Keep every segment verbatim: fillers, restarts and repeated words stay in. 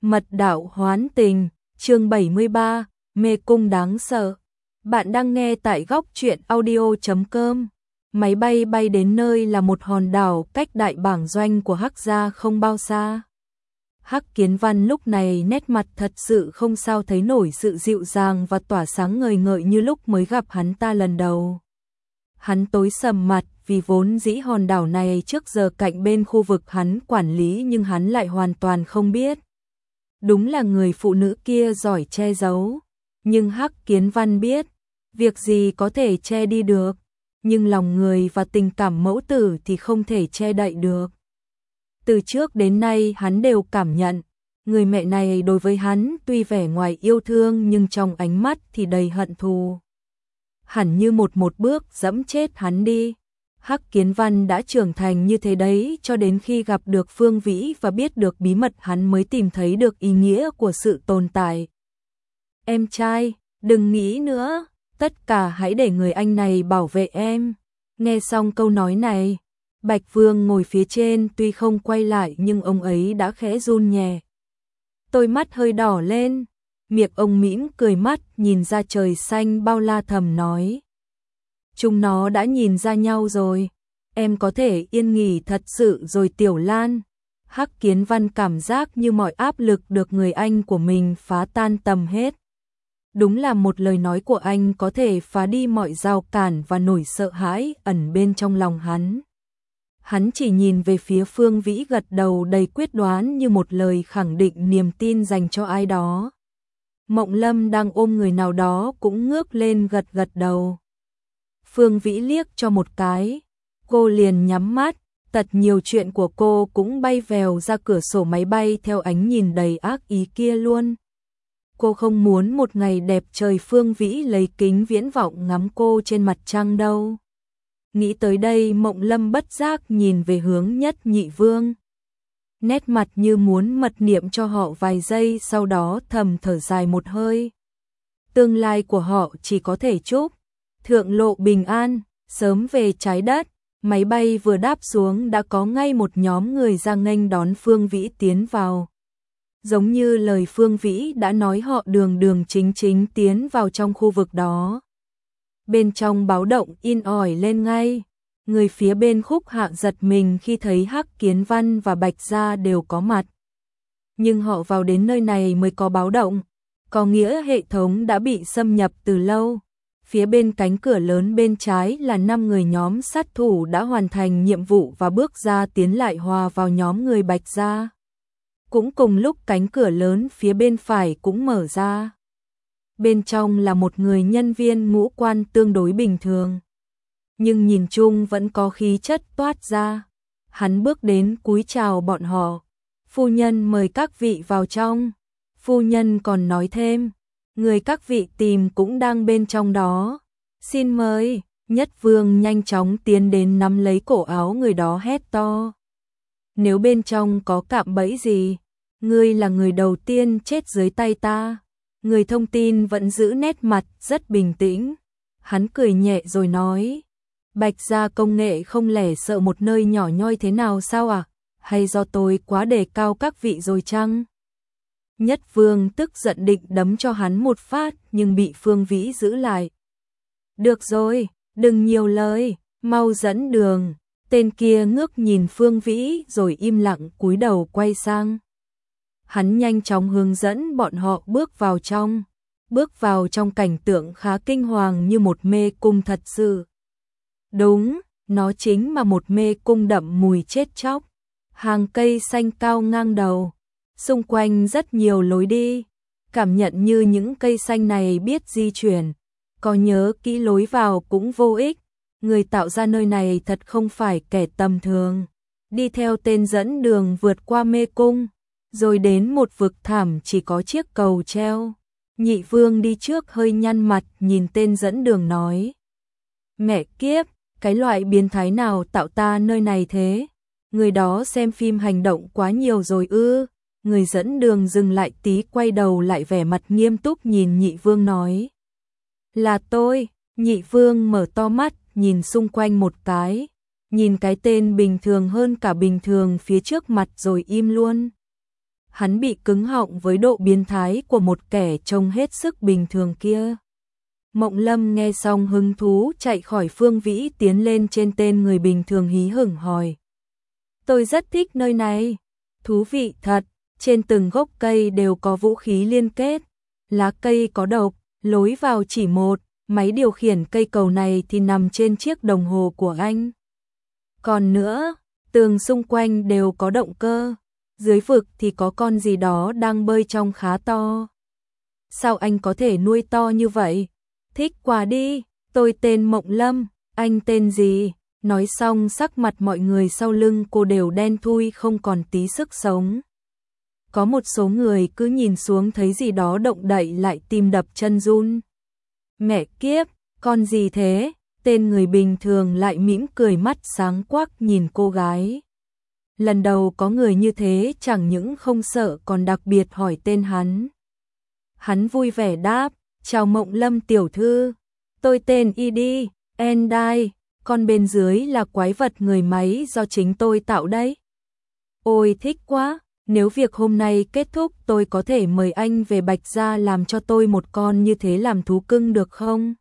Mật đạo hoán tình, chương bảy mươi ba, mê cung đáng sợ. Bạn đang nghe tại góc truyện audio chấm com. Máy bay bay đến nơi là một hòn đảo cách đại bảng doanh của Hắc gia không bao xa. Hắc Kiến Văn lúc này nét mặt thật sự không sao thấy nổi sự dịu dàng và tỏa sáng ngời ngợi như lúc mới gặp hắn ta lần đầu. Hắn tối sầm mặt vì vốn dĩ hòn đảo này trước giờ cạnh bên khu vực hắn quản lý nhưng hắn lại hoàn toàn không biết. Đúng là người phụ nữ kia giỏi che giấu, nhưng Hắc Kiến Văn biết, việc gì có thể che đi được, nhưng lòng người và tình cảm mẫu tử thì không thể che đậy được. Từ trước đến nay hắn đều cảm nhận, người mẹ này đối với hắn tuy vẻ ngoài yêu thương nhưng trong ánh mắt thì đầy hận thù. Hẳn như một một bước dẫm chết hắn đi. Hắc Kiến Văn đã trưởng thành như thế đấy cho đến khi gặp được Phương Vĩ và biết được bí mật hắn mới tìm thấy được ý nghĩa của sự tồn tại. Em trai, đừng nghĩ nữa, tất cả hãy để người anh này bảo vệ em. Nghe xong câu nói này, Bạch Vương ngồi phía trên tuy không quay lại nhưng ông ấy đã khẽ run nhẹ. Đôi mắt hơi đỏ lên, miệng ông mỉm cười mắt nhìn ra trời xanh bao la thầm nói. Chúng nó đã nhìn ra nhau rồi, em có thể yên nghỉ thật sự rồi Tiểu Lan. Hắc Kiến Văn cảm giác như mọi áp lực được người anh của mình phá tan tầm hết. Đúng là một lời nói của anh có thể phá đi mọi rào cản và nỗi sợ hãi ẩn bên trong lòng hắn. Hắn chỉ nhìn về phía Phương Vĩ gật đầu đầy quyết đoán như một lời khẳng định niềm tin dành cho ai đó. Mộng Lâm đang ôm người nào đó cũng ngước lên gật gật đầu. Phương Vĩ liếc cho một cái, cô liền nhắm mắt, tật nhiều chuyện của cô cũng bay vèo ra cửa sổ máy bay theo ánh nhìn đầy ác ý kia luôn. Cô không muốn một ngày đẹp trời Phương Vĩ lấy kính viễn vọng ngắm cô trên mặt trăng đâu. Nghĩ tới đây Mộng Lâm bất giác nhìn về hướng Nhất Nhị Vương. Nét mặt như muốn mật niệm cho họ vài giây sau đó thầm thở dài một hơi. Tương lai của họ chỉ có thể chúc thượng lộ bình an, sớm về trái đất. Máy bay vừa đáp xuống đã có ngay một nhóm người ra nghênh đón Phương Vĩ tiến vào. Giống như lời Phương Vĩ đã nói họ đường đường chính chính tiến vào trong khu vực đó. Bên trong báo động in ỏi lên ngay. Người phía bên Khúc Hạ giật mình khi thấy Hắc Kiến Văn và Bạch Gia đều có mặt. Nhưng họ vào đến nơi này mới có báo động, có nghĩa hệ thống đã bị xâm nhập từ lâu. Phía bên cánh cửa lớn bên trái là năm người nhóm sát thủ đã hoàn thành nhiệm vụ và bước ra tiến lại hòa vào nhóm người Bạch Gia. Cũng cùng lúc cánh cửa lớn phía bên phải cũng mở ra. Bên trong là một người nhân viên ngũ quan tương đối bình thường. Nhưng nhìn chung vẫn có khí chất toát ra. Hắn bước đến cúi chào bọn họ. Phu nhân mời các vị vào trong. Phu nhân còn nói thêm. Người các vị tìm cũng đang bên trong đó. Xin mời. Nhất Vương nhanh chóng tiến đến nắm lấy cổ áo người đó hét to. Nếu bên trong có cạm bẫy gì, ngươi là người đầu tiên chết dưới tay ta. Người thông tin vẫn giữ nét mặt rất bình tĩnh. Hắn cười nhẹ rồi nói. Bạch Gia công nghệ không lẽ sợ một nơi nhỏ nhoi thế nào sao à? Hay do tôi quá đề cao các vị rồi chăng? Nhất Vương tức giận định đấm cho hắn một phát nhưng bị Phương Vĩ giữ lại. Được rồi, đừng nhiều lời, mau dẫn đường. Tên kia ngước nhìn Phương Vĩ rồi im lặng cúi đầu quay sang. Hắn nhanh chóng hướng dẫn bọn họ bước vào trong. Bước vào trong cảnh tượng khá kinh hoàng như một mê cung thật sự. Đúng, nó chính là một mê cung đậm mùi chết chóc. Hàng cây xanh cao ngang đầu. Xung quanh rất nhiều lối đi. Cảm nhận như những cây xanh này biết di chuyển. Có nhớ kỹ lối vào cũng vô ích. Người tạo ra nơi này thật không phải kẻ tầm thường. Đi theo tên dẫn đường vượt qua mê cung. Rồi đến một vực thẳm chỉ có chiếc cầu treo. Nhị Vương đi trước hơi nhăn mặt nhìn tên dẫn đường nói. Mẹ kiếp, cái loại biến thái nào tạo ta nơi này thế? Người đó xem phim hành động quá nhiều rồi ư? Người dẫn đường dừng lại tí quay đầu lại vẻ mặt nghiêm túc nhìn Nhị Vương nói. Là tôi. Nhị Vương mở to mắt nhìn xung quanh một cái. Nhìn cái tên bình thường hơn cả bình thường phía trước mặt rồi im luôn. Hắn bị cứng họng với độ biến thái của một kẻ trông hết sức bình thường kia. Mộng Lâm nghe xong hứng thú chạy khỏi Phương Vĩ tiến lên trên tên người bình thường hí hửng hỏi. Tôi rất thích nơi này. Thú vị thật, trên từng gốc cây đều có vũ khí liên kết. Lá cây có độc, lối vào chỉ một, máy điều khiển cây cầu này thì nằm trên chiếc đồng hồ của anh. Còn nữa, tường xung quanh đều có động cơ. Dưới vực thì có con gì đó đang bơi trong khá to. Sao anh có thể nuôi to như vậy? Thích quá đi, tôi tên Mộng Lâm, anh tên gì? Nói xong sắc mặt mọi người sau lưng cô đều đen thui không còn tí sức sống. Có một số người cứ nhìn xuống thấy gì đó động đậy lại tim đập chân run. Mẹ kiếp, con gì thế? Tên người bình thường lại mỉm cười mắt sáng quắc nhìn cô gái. Lần đầu có người như thế chẳng những không sợ còn đặc biệt hỏi tên hắn. Hắn vui vẻ đáp, chào Mộng Lâm tiểu thư, tôi tên Idi, Endai, con bên dưới là quái vật người máy do chính tôi tạo đấy. Ôi thích quá, nếu việc hôm nay kết thúc tôi có thể mời anh về Bạch Gia làm cho tôi một con như thế làm thú cưng được không?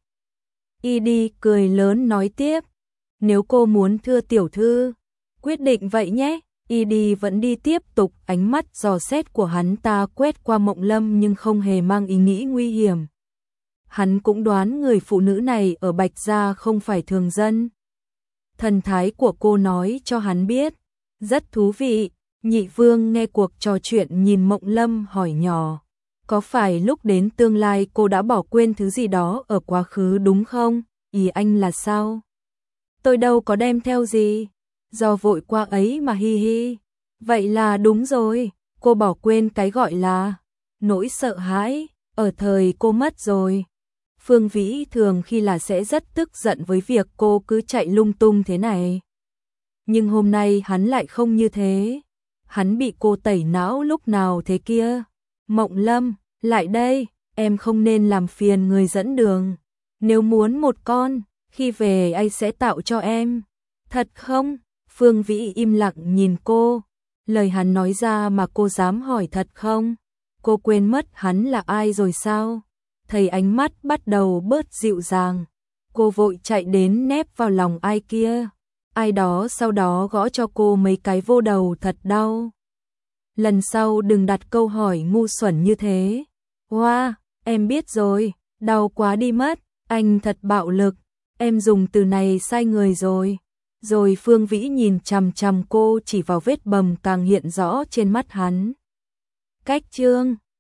Idi cười lớn nói tiếp, nếu cô muốn thưa tiểu thư, quyết định vậy nhé. Idi vẫn đi tiếp tục, ánh mắt dò xét của hắn ta quét qua Mộng Lâm nhưng không hề mang ý nghĩ nguy hiểm. Hắn cũng đoán người phụ nữ này ở Bạch Gia không phải thường dân. Thần thái của cô nói cho hắn biết, rất thú vị. Nhị Vương nghe cuộc trò chuyện nhìn Mộng Lâm hỏi nhỏ, có phải lúc đến tương lai cô đã bỏ quên thứ gì đó ở quá khứ đúng không? Ý anh là sao? Tôi đâu có đem theo gì, do vội qua ấy mà hi hi. Vậy là đúng rồi, cô bỏ quên cái gọi là nỗi sợ hãi, ở thời cô mất rồi. Phương Vĩ thường khi là sẽ rất tức giận với việc cô cứ chạy lung tung thế này. Nhưng hôm nay hắn lại không như thế. Hắn bị cô tẩy não lúc nào thế kia. Mộng Lâm, lại đây, em không nên làm phiền người dẫn đường. Nếu muốn một con, khi về anh sẽ tạo cho em. Thật không? Phương Vĩ im lặng nhìn cô. Lời hắn nói ra mà cô dám hỏi thật không? Cô quên mất hắn là ai rồi sao? Thấy ánh mắt bắt đầu bớt dịu dàng. Cô vội chạy đến nép vào lòng ai kia. Ai đó sau đó gõ cho cô mấy cái vô đầu thật đau. Lần sau đừng đặt câu hỏi ngu xuẩn như thế. Wow, em biết rồi, đau quá đi mất, anh thật bạo lực, em dùng từ này sai người rồi. Rồi Phương Vĩ nhìn chằm chằm cô chỉ vào vết bầm càng hiện rõ trên mắt hắn. Cách chương